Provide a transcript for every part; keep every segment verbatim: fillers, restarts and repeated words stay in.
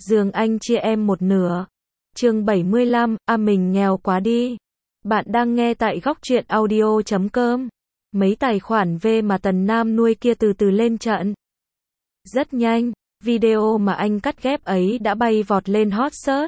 giường anh chia em một nửa. Chương bảy mươi lăm, à mình nghèo quá đi. Bạn đang nghe tại góc truyện audio chấm com. Mấy tài khoản V mà Tần Nam nuôi kia từ từ lên trận. Rất nhanh, video mà anh cắt ghép ấy đã bay vọt lên hot search.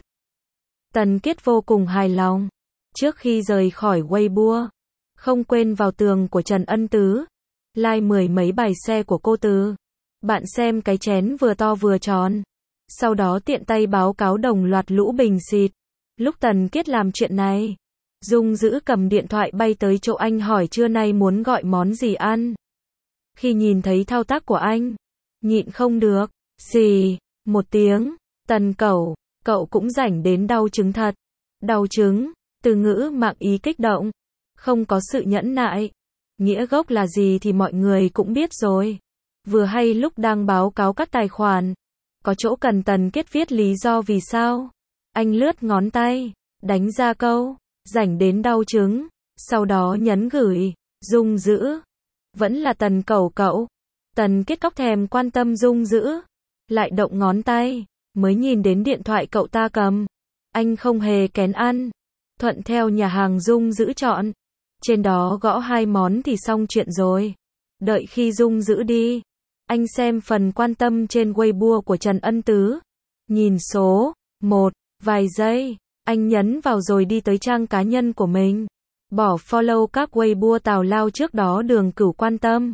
Tần Kiết vô cùng hài lòng. Trước khi rời khỏi Weibo, không quên vào tường của Trần Ân Tứ, like mười mấy bài xe của cô Từ. Bạn xem cái chén vừa to vừa tròn. Sau đó tiện tay báo cáo đồng loạt lũ bình xịt. Lúc Tần Kiết làm chuyện này, Dung Dữ cầm điện thoại bay tới chỗ anh hỏi trưa nay muốn gọi món gì ăn. Khi nhìn thấy thao tác của anh, nhịn không được, xì, một tiếng, Tần cẩu, cậu cũng rảnh đến đau trứng thật. Đau trứng, từ ngữ mạng ý kích động, không có sự nhẫn nại. Nghĩa gốc là gì thì mọi người cũng biết rồi. Vừa hay lúc đang báo cáo các tài khoản, có chỗ cần Tần Kiết viết lý do vì sao. Anh lướt ngón tay, đánh ra câu, rảnh đến đau trứng, sau đó nhấn gửi, Dung Dữ. Vẫn là Tần cẩu cậu. Tần Kiết cóc thèm quan tâm Dung Dữ, lại động ngón tay, mới nhìn đến điện thoại cậu ta cầm. Anh không hề kén ăn, thuận theo nhà hàng Dung Dữ chọn. Trên đó gõ hai món thì xong chuyện rồi. Đợi khi Dung Dữ đi, anh xem phần quan tâm trên Weibo của Trần Ân Tứ. Nhìn số một, vài giây, anh nhấn vào rồi đi tới trang cá nhân của mình. Bỏ follow các Weibo tào lao trước đó Đường Cửu quan tâm.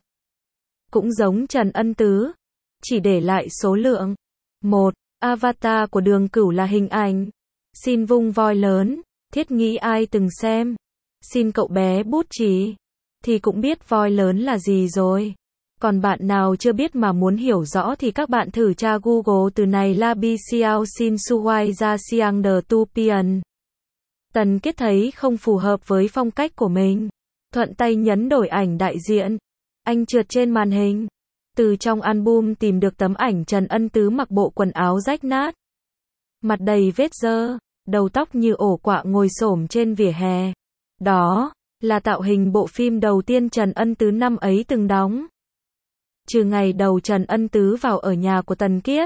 Cũng giống Trần Ân Tứ, chỉ để lại số lượng. Một, avatar của Đường Cửu là hình ảnh. Xin vung voi lớn, thiết nghĩ ai từng xem. Xin cậu bé bút chì, thì cũng biết voi lớn là gì rồi. Còn bạn nào chưa biết mà muốn hiểu rõ thì các bạn thử tra Google từ này là bi xiao xin suwai ra siang de tu pian. Tần Kiết thấy không phù hợp với phong cách của mình, thuận tay nhấn đổi ảnh đại diện. Anh trượt trên màn hình, từ trong album tìm được tấm ảnh Trần Ân Tứ mặc bộ quần áo rách nát, mặt đầy vết dơ, đầu tóc như ổ quạ ngồi xổm trên vỉa hè. Đó là tạo hình bộ phim đầu tiên Trần Ân Tứ năm ấy từng đóng. Trừ ngày đầu Trần Ân Tứ vào ở nhà của Tần Kiết,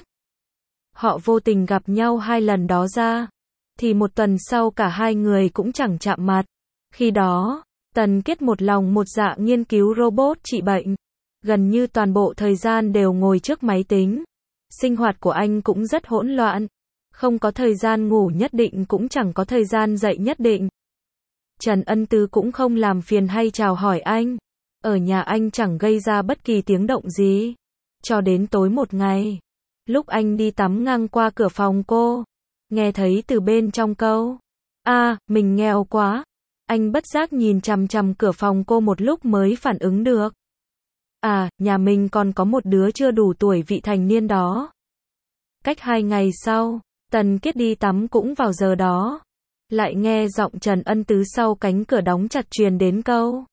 họ vô tình gặp nhau hai lần đó ra, thì một tuần sau cả hai người cũng chẳng chạm mặt. Khi đó, Tần Kiết một lòng một dạ nghiên cứu robot trị bệnh. Gần như toàn bộ thời gian đều ngồi trước máy tính. Sinh hoạt của anh cũng rất hỗn loạn. Không có thời gian ngủ nhất định cũng chẳng có thời gian dậy nhất định. Trần Ân Tứ cũng không làm phiền hay chào hỏi anh. Ở nhà anh chẳng gây ra bất kỳ tiếng động gì. Cho đến tối một ngày, lúc anh đi tắm ngang qua cửa phòng cô, nghe thấy từ bên trong câu, à, mình nghèo quá. Anh bất giác nhìn chằm chằm cửa phòng cô một lúc mới phản ứng được. À, nhà mình còn có một đứa chưa đủ tuổi vị thành niên đó. Cách hai ngày sau, Tần Kiết đi tắm cũng vào giờ đó. Lại nghe giọng Trần Ân Tứ sau cánh cửa đóng chặt truyền đến câu,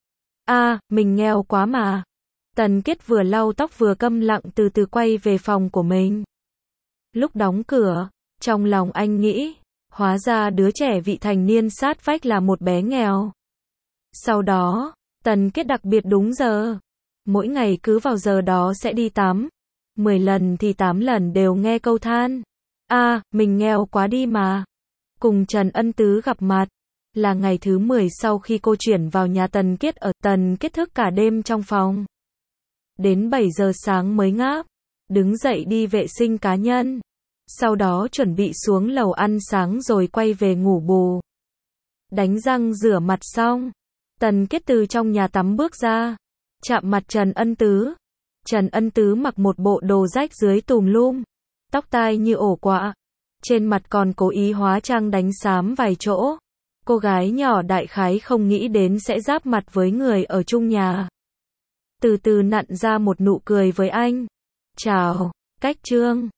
à, mình nghèo quá mà. Tần Kiết vừa lau tóc vừa câm lặng từ từ quay về phòng của mình. Lúc đóng cửa, trong lòng anh nghĩ, hóa ra đứa trẻ vị thành niên sát vách là một bé nghèo. Sau đó, Tần Kiết đặc biệt đúng giờ. Mỗi ngày cứ vào giờ đó sẽ đi tắm. Mười lần thì tám lần đều nghe câu than, à, mình nghèo quá đi mà. Cùng Trần Ân Tứ gặp mặt là ngày thứ mười sau khi cô chuyển vào nhà Tần Kiết ở. Tần Kiết thức cả đêm trong phòng. Đến bảy giờ sáng mới ngáp, đứng dậy đi vệ sinh cá nhân. Sau đó chuẩn bị xuống lầu ăn sáng rồi quay về ngủ bù. Đánh răng rửa mặt xong, Tần Kiết từ trong nhà tắm bước ra, chạm mặt Trần Ân Tứ. Trần Ân Tứ mặc một bộ đồ rách dưới tùm lum, tóc tai như ổ quạ, trên mặt còn cố ý hóa trang đánh xám vài chỗ. Cô gái nhỏ đại khái không nghĩ đến sẽ giáp mặt với người ở chung nhà. Từ từ nặn ra một nụ cười với anh. Chào, Cách Trương.